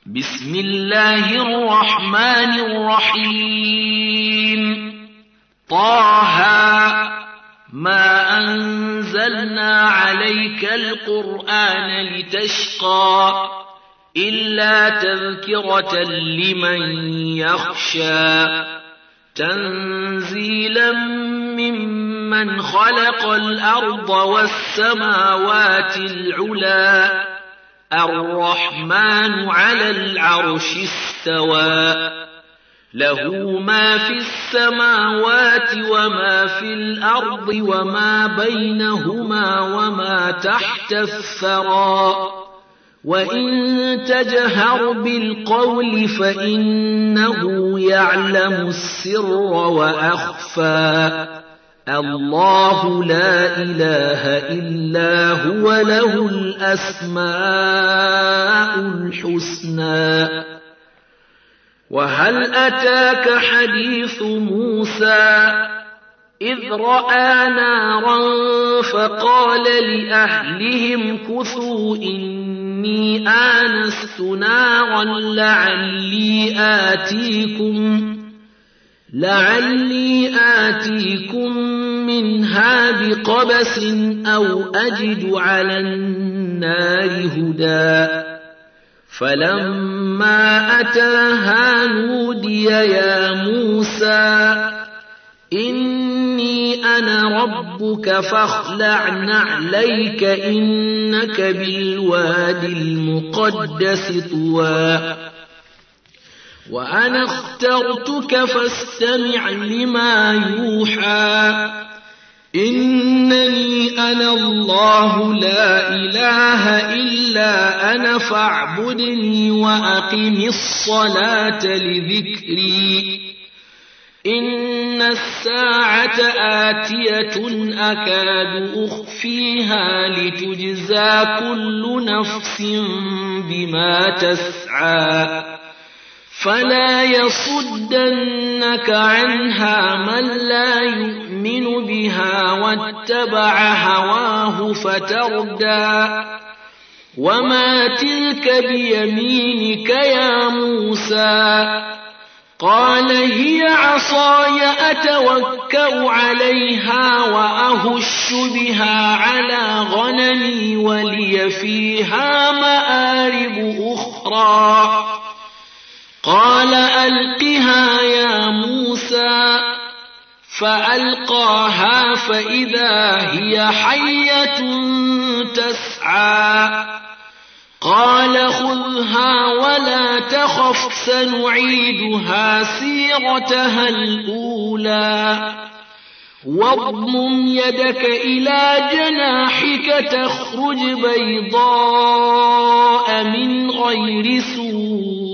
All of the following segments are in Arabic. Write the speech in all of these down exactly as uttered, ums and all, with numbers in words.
بسم الله الرحمن الرحيم طه ما أنزلنا عليك القرآن لتشقى إلا تذكرة لمن يخشى تنزيلا ممن خلق الأرض والسماوات العلى الرحمن على العرش استوى له ما في السماوات وما في الأرض وما بينهما وما تحت الثرى وإن تجهر بالقول فإنه يعلم السر وأخفى الله لا إله إلا هو له الأسماء الحسنى وهل أتاك حديث موسى إذ رأى نارا فقال لأهلهم كثوا إني آنست نارا لعلي آتيكم لعلي آتيكم منها بقبس أو أجد على النار هدى فلما أتاها نودي يا موسى إني أنا ربك فاخلع نعليك إنك بالوادي المقدس طوى وأنا اخترتك فاستمع لما يوحى إنني أنا الله لا إله إلا أنا فاعبدني وأقم الصلاة لذكري إن الساعة آتية أكاد أخفيها لتجزى كل نفس بما تسعى فلا يصدنك عنها من لا يؤمن بها واتبع هواه فتردى وما تلك بيمينك يا موسى قال هي عصاي أتوكأ عليها وأهش بها على غنمي ولي فيها مآرب أخرى قال ألقها يا موسى فألقاها فإذا هي حية تسعى قال خذها ولا تخف سنعيدها سيرتها الأولى واضمم يدك إلى جناحك تخرج بيضاء من غير سوء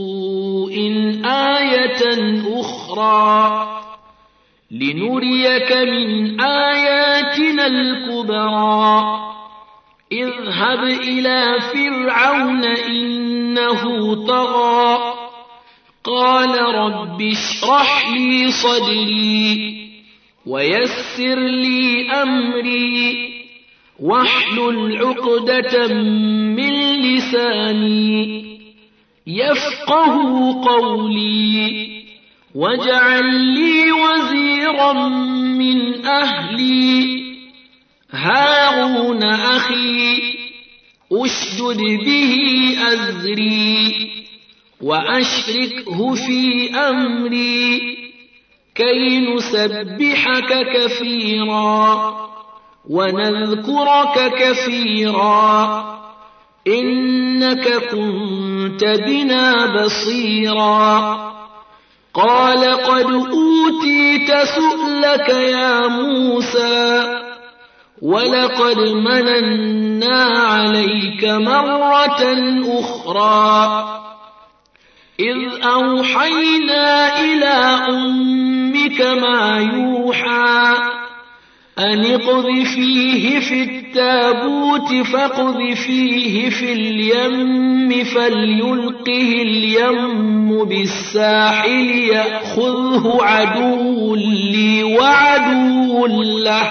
آية أخرى لنريك من آياتنا الكبرى اذهب إلى فرعون إنه طغى قال رب اشرح لي صدري ويسر لي أمري واحلل عقدة من لساني يفقه قولي واجعل لي وزيرا من أهلي هارون أخي أشدد به أزري وأشركه في أمري كي نسبحك كثيرا ونذكرك كثيرا إنك كنت بنا بصيرا قال قد أوتيت سؤلك يا موسى ولقد مننا عليك مرة أخرى إذ أوحينا إلى أمك ما يوحى أن اقذفيه في التابوت فاقذفيه في اليم فليلقه اليم بالساحل يأخذه عدو لي وعدو له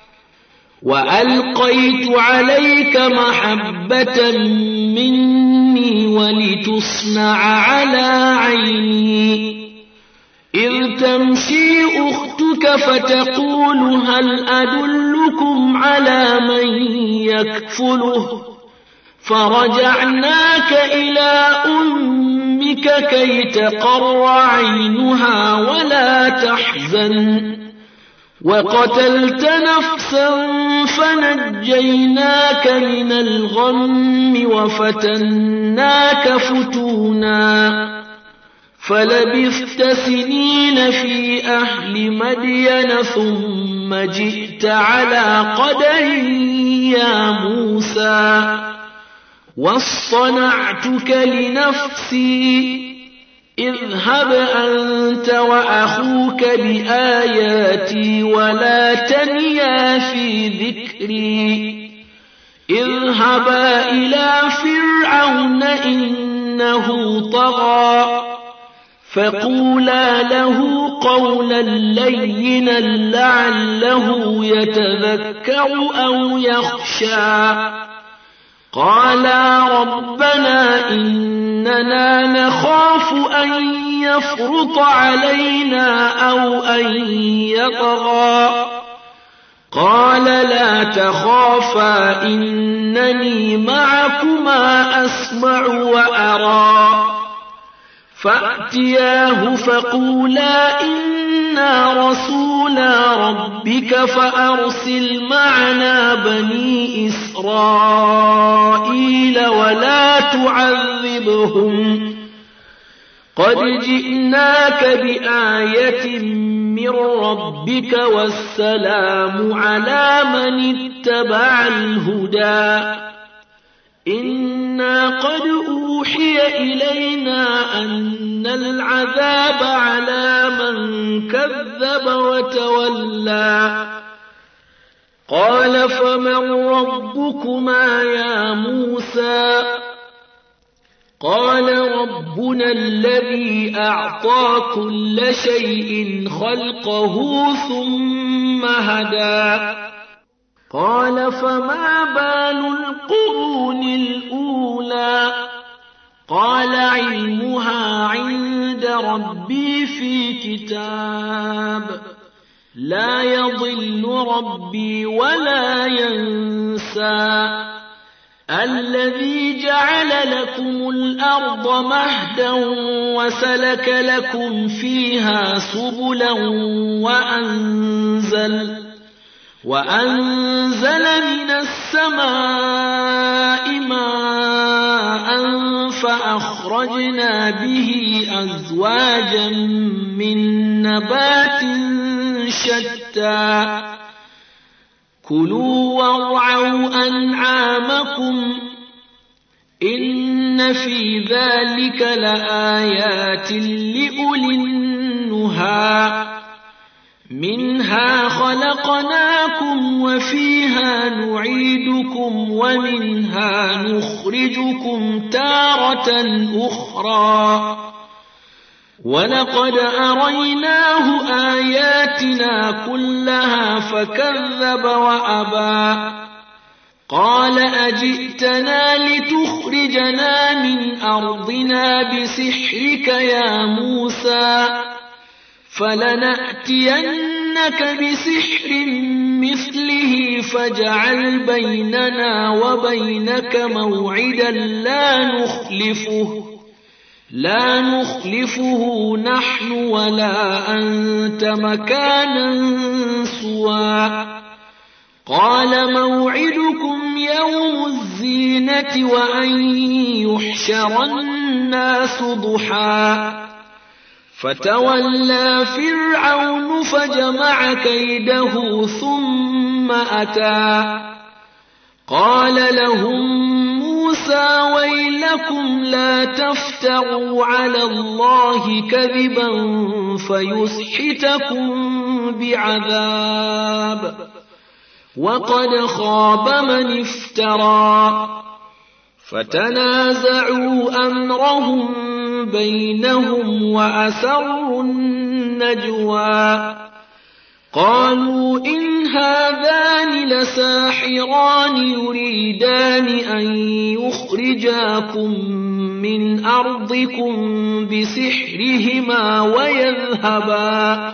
وألقيت عليك محبة مني مني ولتصنع على عيني إذ تمشي أختك فتقول هل أدلكم على من يكفله فرجعناك إلى أمك كي تقر عينها ولا تحزن وقتلت نفسا فنجيناك من الغم وفتناك فتونا فلبثت سنين في أهل مدين ثم جئت على قدر يا موسى واصطنعتك لنفسي اذهب أنت وأخوك بآياتي ولا تنيا في ذكري اذهبا إلى فرعون إنه طغى فقولا له قولا لينا لعله يتذكر أو يخشى قالا ربنا إننا نخاف أن يفرط علينا أو أن يطغى قال لا تخافا إنني معكما أسمع وأرى فأتياه فقولا إنا رسولا ربك فأرسل معنا بني إسرائيل ولا تعذبهم قد جئناك بآية من ربك والسلام على من اتبع الهدى إنا قد أوحي إلينا أن العذاب على من كذب وتولى قال فمن ربكما يا موسى قال ربنا الذي أعطى كل شيء خلقه ثم هدى قال فما بال القرون الأولى قال علمها عند ربي في كتاب لا يضل ربي ولا ينسى الذي جعل لكم الأرض مهدا وسلك لكم فيها سبلا وأنزل وأنزل من السماء ماء فأخرجنا به أزواجا من نبات شتى كلوا وارعوا أنعامكم إن في ذلك لآيات لأولي النهى منها خلقناكم وفيها نعيدكم ومنها نخرجكم تارة أخرى ولقد أريناه آياتنا كلها فكذب وأبى قال أجئتنا لتخرجنا من أرضنا بسحرك يا موسى فلنأتينك بسحر مثله فاجعل بيننا وبينك موعدا لا نخلفه لا نخلفه نحن ولا أنت مكانا سوى قال موعدكم يوم الزينة وأن يحشر الناس ضحى فتولى فرعون فجمع كيده ثم أتى قال لهم موسى ويلكم لا تفتروا على الله كذبا فيسحتكم بعذاب وقد خاب من افترى فتنازعوا أمرهم بينهم وأسروا النجوى قالوا إن هذان لساحران يريدان أن يخرجاكم من أرضكم بسحرهما ويذهبا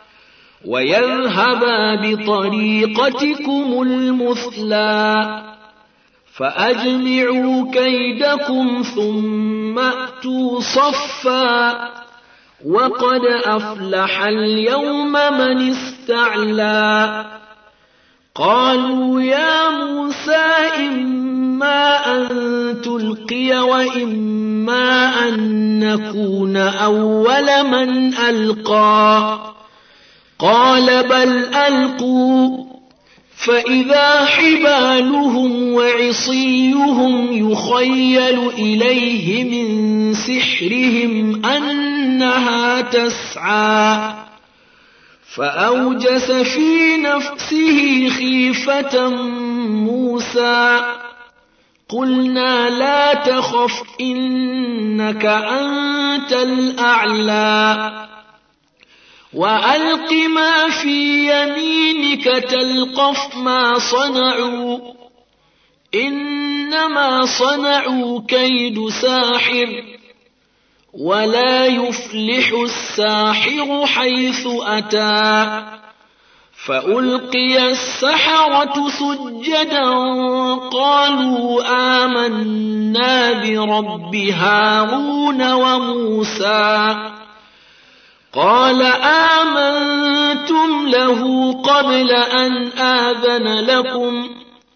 ويذهبا بطريقتكم المثلى فأجمعوا كيدكم ثم أتوا صفا وقد أفلح اليوم من استعلى قالوا يا موسى إما أن تلقي وإما أن نكون أول من ألقى قال بل ألقوا فإذا حبالهم وعصيهم يخيل إليه من سحرهم أنها تسعى فأوجس في نفسه خيفة موسى قلنا لا تخف إنك أنت الأعلى وألق ما في يمينك تلقف ما صنعوا إنما صنعوا كيد ساحر ولا يفلح الساحر حيث أتى فألقي السحرة سجدا قالوا آمنا برب هارون وموسى قال آمنتم له قبل أن آذن لكم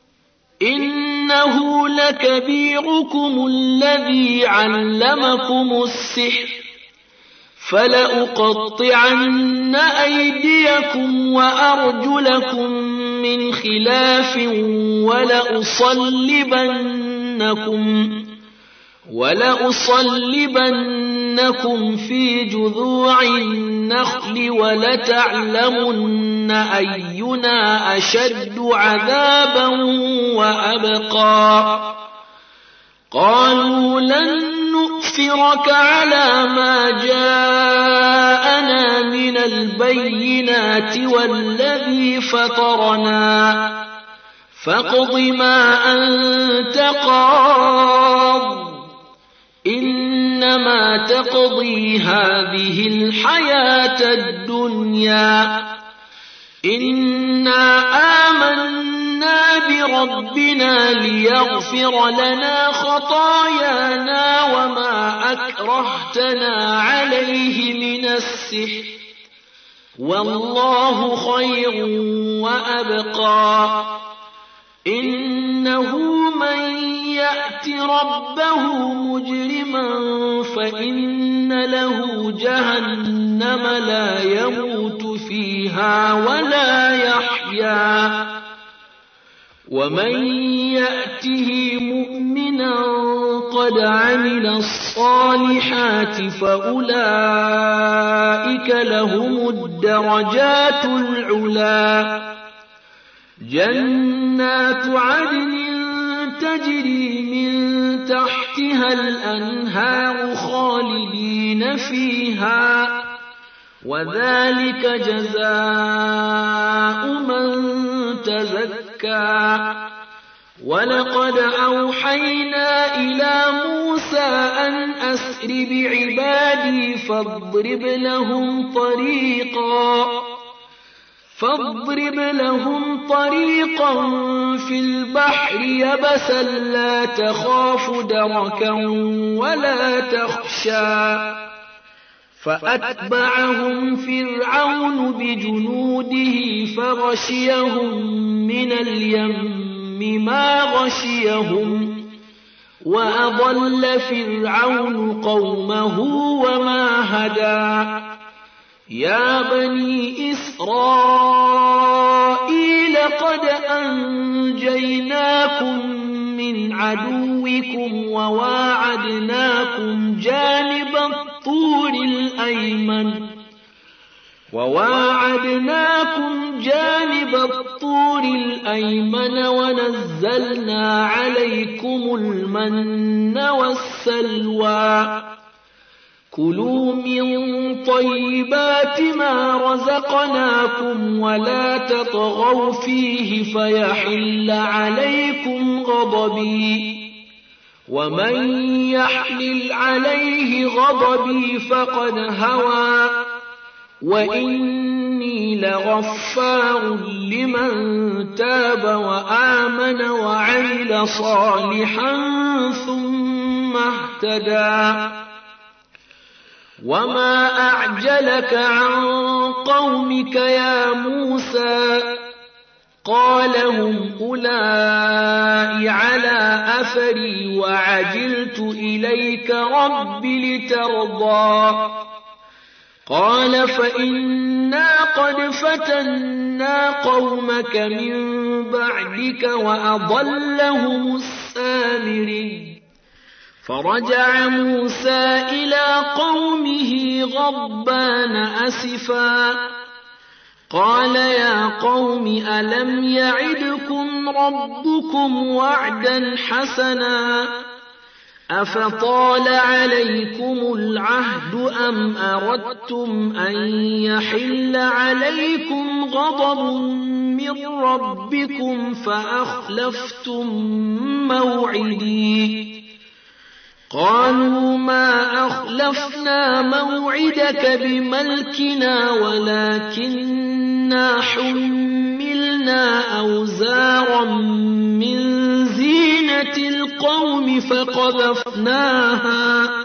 إنه لكبيركم الذي علمكم السحر فلأقطعن أيديكم وأرجلكم من خلاف ولأصلبنكم ولأصلبنكم في جذوع النخل ولتعلمن أينا أشد عذابا وأبقى قالوا لن نؤثرك على ما جاءنا من البينات والذي فطرنا فاقض ما أنت قاض إنما تقضي هذه الحياة الدنيا إنا آمنا بربنا ليغفر لنا خطايانا وما أكرهتنا عليه من السحر والله خير وأبقى إنه من يأت ربه مجرما فإن له جهنم لا يموت فيها ولا يحيا ومن يأته مؤمنا قد عمل الصالحات فأولئك لهم الدرجات العلا جنات عدن تجري من تحتها الأنهار خالدين فيها وذلك جزاء من تزكى ولقد أوحينا إلى موسى أن أسر بعبادي فاضرب لهم طريقا فاضرب لهم طريقا في البحر يبسا لا تخاف دركا ولا تخشى فأتبعهم فرعون بجنوده فغشيهم من اليم ما غشيهم وأضل فرعون قومه وما هدى يا بني إسرائيل قد أنجيناكم من عدوكم وواعدناكم جانب الطور الأيمن وواعدناكم جانب الطور الأيمن ونزلنا عليكم المن والسلوى كلوا من طيبات ما رزقناكم ولا تطغوا فيه فيحل عليكم غضبي ومن يحلل عليه غضبي فقد هوى وإني لغفار لمن تاب وآمن وعمل صالحا ثم اهتدى وما أعجلك عن قومك يا موسى قال هم أولئك على أثري وعجلت إليك رب لترضى قال فإنا قد فتنا قومك من بعدك وأضلهم السامري فرجع موسى إلى قومه غضبان أسفا قال يا قوم ألم يعدكم ربكم وعدا حسنا أفطال عليكم العهد أم أردتم أن يحل عليكم غضب من ربكم فأخلفتم موعدي قالوا ما أخلفنا موعدك بملكنا ولكننا حملنا أوزارا من زينة القوم فقذفناها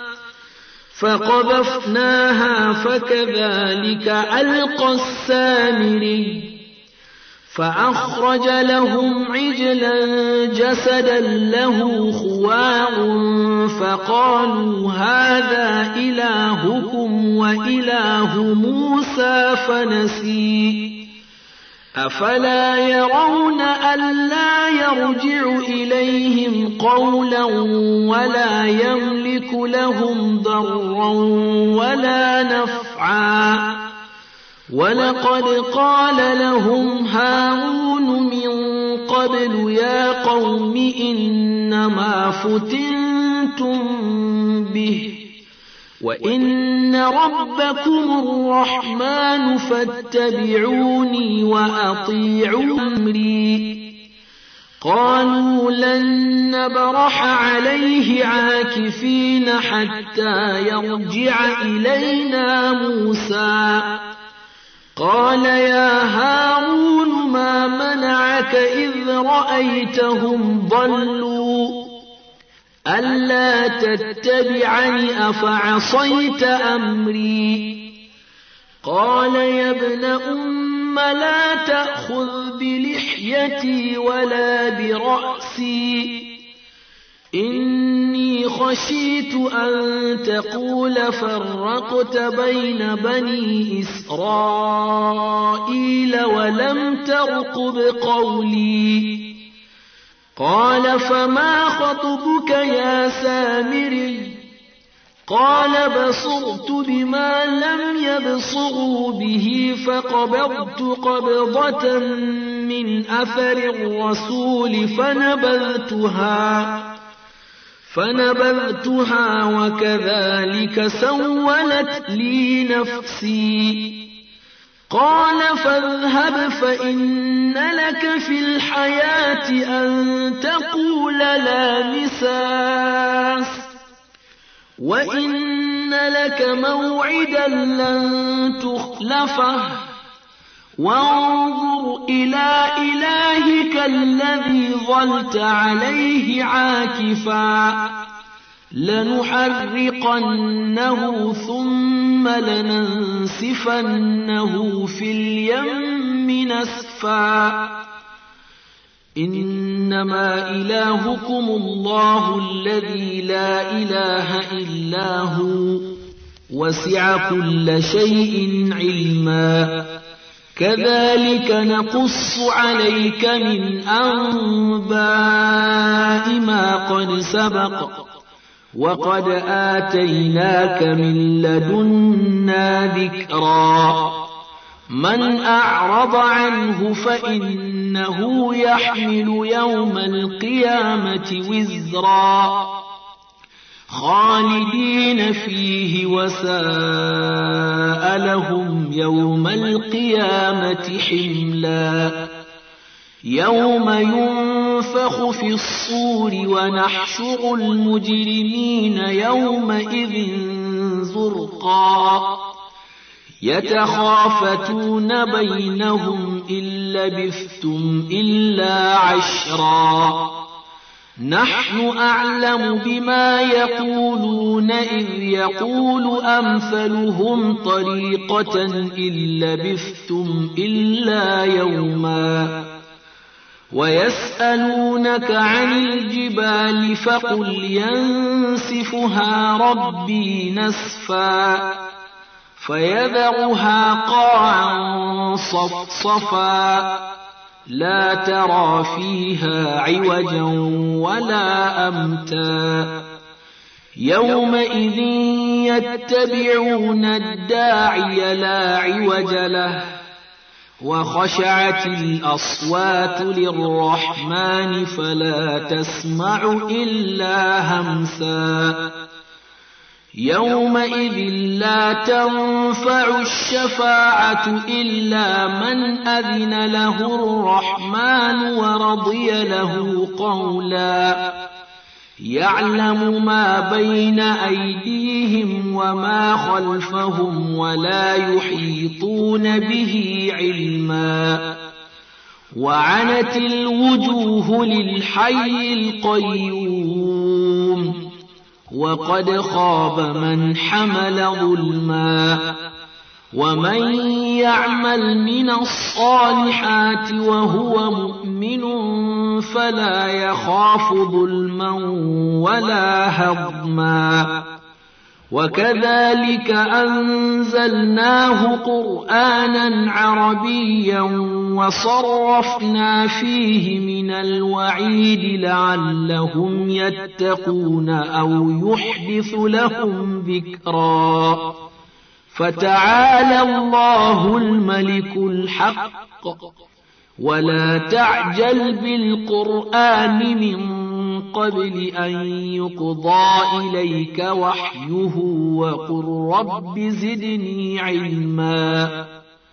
فقذفناها فكذلك ألقى السامري فأخرج لهم عجلا جسدا له خوار فقالوا هذا إلهكم وإله موسى فنسي أفلا يرون ألا يرجع إليهم قولا ولا يملك لهم ضرا ولا نفعا ولقد قال لهم هارون من قبل يا قوم إنما فتنتم به وإن ربكم الرحمن فاتبعوني وأطيعوا أمري قالوا لن نبرح عليه عاكفين حتى يرجع إلينا موسى قال يا هارون ما منعك إذ رأيتهم ضلوا ألا تتبعني أفعصيت أمري قال يا ابن أم لا تأخذ بلحيتي ولا برأسي إني خشيت أن تقول فرقت بين بني إسرائيل ولم ترقب قولي قال فما خطبك يا سامري قال بصرت بما لم يبصروا به فقبضت قبضة من أثر الرسول فنبذتها فنبذتها وكذلك سولت لي نفسي قال فاذهب فإن لك في الحياة أن تقول لا مساس وإن لك موعدا لن تخلفه وانظر إلى إلهك الذي ظلت عليه عاكفا لنحرقنه ثم لننسفنه في اليم نسفا إنما إلهكم الله الذي لا إله إلا هو وسع كل شيء علما كذلك نقص عليك من أنباء ما قد سبق وقد آتيناك من لدنا ذكرا من أعرض عنه فإنه يحمل يوم القيامة وزرا خالدين فيه وساء لهم يوم القيامة حملا يوم ينفخ ينفخ في الصور ونحشر المجرمين يومئذ زرقا يتخافتون بينهم إن لبثتم إلا عشرا نحن أعلم بما يقولون إذ يقول أمثلهم طريقة إن لبثتم إلا يوما ويسألونك عن الجبال فقل ينسفها ربي نسفا فيذرها قاعا صفصفا لا ترى فيها عوجا ولا أمتا يومئذ يتبعون الداعي لا عوج له وخشعت الأصوات للرحمن فلا تسمع إلا همسا يومئذ لا تنفع الشفاعة إلا من أذن له الرحمن ورضي له قولا يعلم ما بين أيديهم وما خلفهم ولا يحيطون به علما وعنت الوجوه للحي القيوم وقد خاب من حمل ظلما ومن يعمل من الصالحات وهو مؤمن فلا يخاف ظلما ولا هضما وكذلك أنزلناه قرآنا عربيا وصرفنا فيه من الوعيد لعلهم يتقون أو يحدث لهم ذكرا فتعالى الله الملك الحق ولا تعجل بالقرآن من قبل أن يقضى إليك وحيه وقل رب زدني علما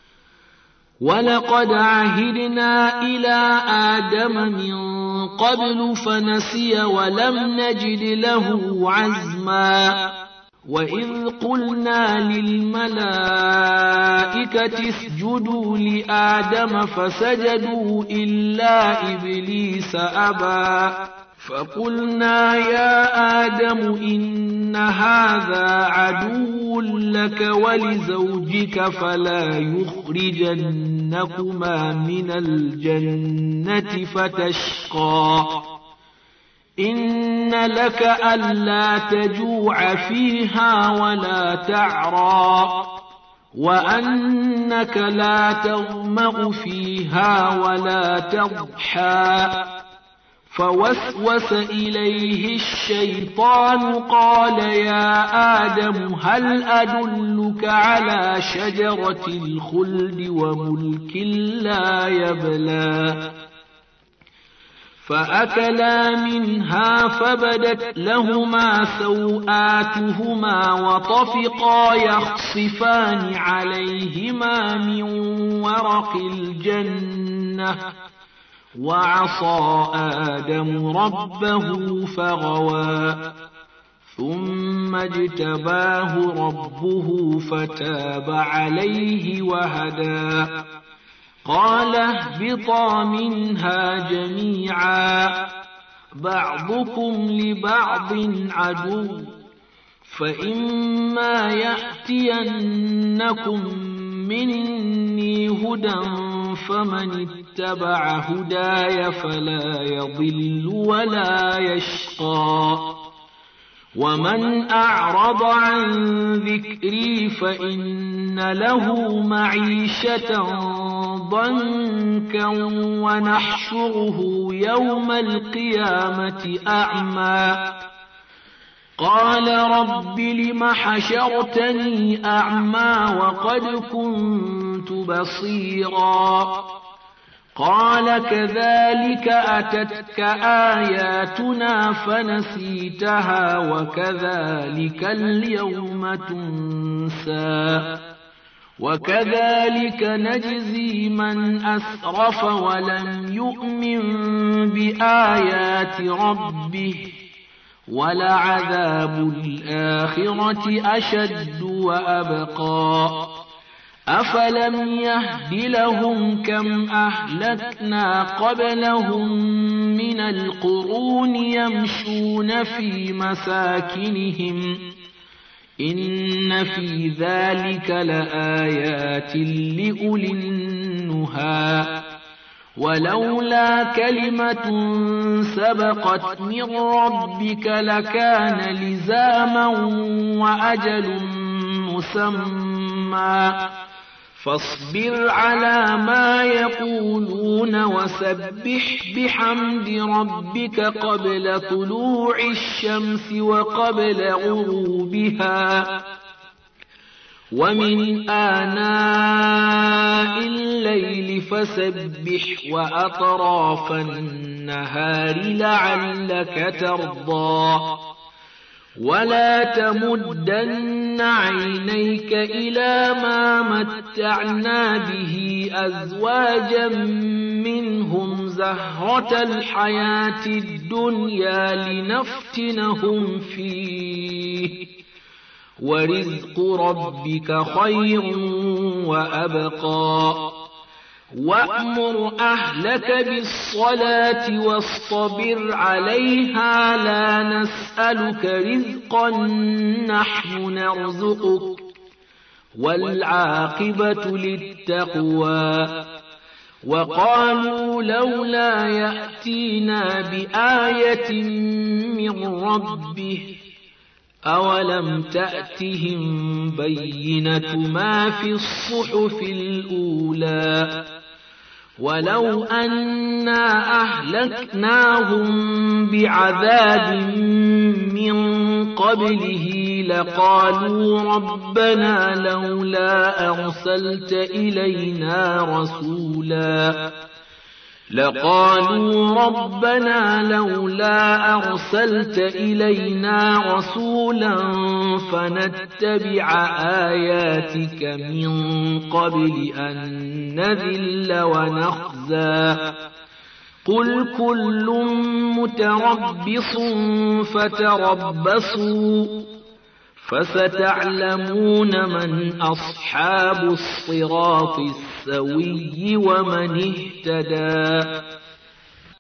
ولقد عهدنا إلى آدم من قبل فنسي ولم نجد له عزما وإذ قلنا للملائكة اسجدوا لآدم فسجدوا إلا إبليس أبى فقلنا يا آدم إن هذا عدو لك ولزوجك فلا يخرجنكما من الجنة فتشقى إن لك ألا تجوع فيها ولا تعرى وأنك لا تظمأ فيها ولا تضحى فوسوس إليه الشيطان قال يا آدم هل أدلك على شجرة الخلد وملك لا يبلى فأكلا منها فبدت لهما سوآتهما وطفقا يخصفان عليهما من ورق الجنة وعصى آدم ربه فغوى ثم اجتباه ربه فتاب عليه وهدى قال اهبطا منها جميعا بعضكم لبعض عدو فإما يأتينكم مني هدى فمن اتبع هداي فلا يضل ولا يشقى ومن أعرض عن ذكري فإن له معيشة ضنكا ونحشره يوم القيامة أعمى قال رب لم حشرتني أعمى وقد كنت بصيرا قال كذلك أتتك آياتنا فنسيتها وكذلك اليوم تنسى وكذلك نجزي من أسرف ولم يؤمن بآيات ربه ولعذاب الآخرة أشد وأبقى أفلم يهد لهم كم أهلكنا قبلهم من القرون يمشون في مساكنهم إن في ذلك لآيات لأولي النهى ولولا كلمة سبقت من ربك لكان لزاما وأجل مسمى فاصبر على ما يقولون وسبح بحمد ربك قبل طلوع الشمس وقبل غروبها ومن آناء الليل فسبح وأطراف النهار لعلك ترضى ولا تمدن عينيك إلى ما متعنا به أزواجا منهم زهرة الحياة الدنيا لنفتنهم فيه ورزق ربك خير وأبقى وأمر أهلك بالصلاة واصطبر عليها لا نسألك رزقا نحن نرزقك والعاقبة للتقوى وقالوا لولا يأتينا بآية من ربه أولم تأتهم بينة ما في الصحف الأولى ولو أنا أهلكناهم بعذاب من قبله لقالوا ربنا لولا أرسلت إلينا رسولا لقالوا ربنا لولا أرسلت إلينا رسولا فنتبع آياتك من قبل أن نذل ونخزى قل كل متربص فتربصوا فستعلمون من أصحاب الصراط السوي ومن اهتدى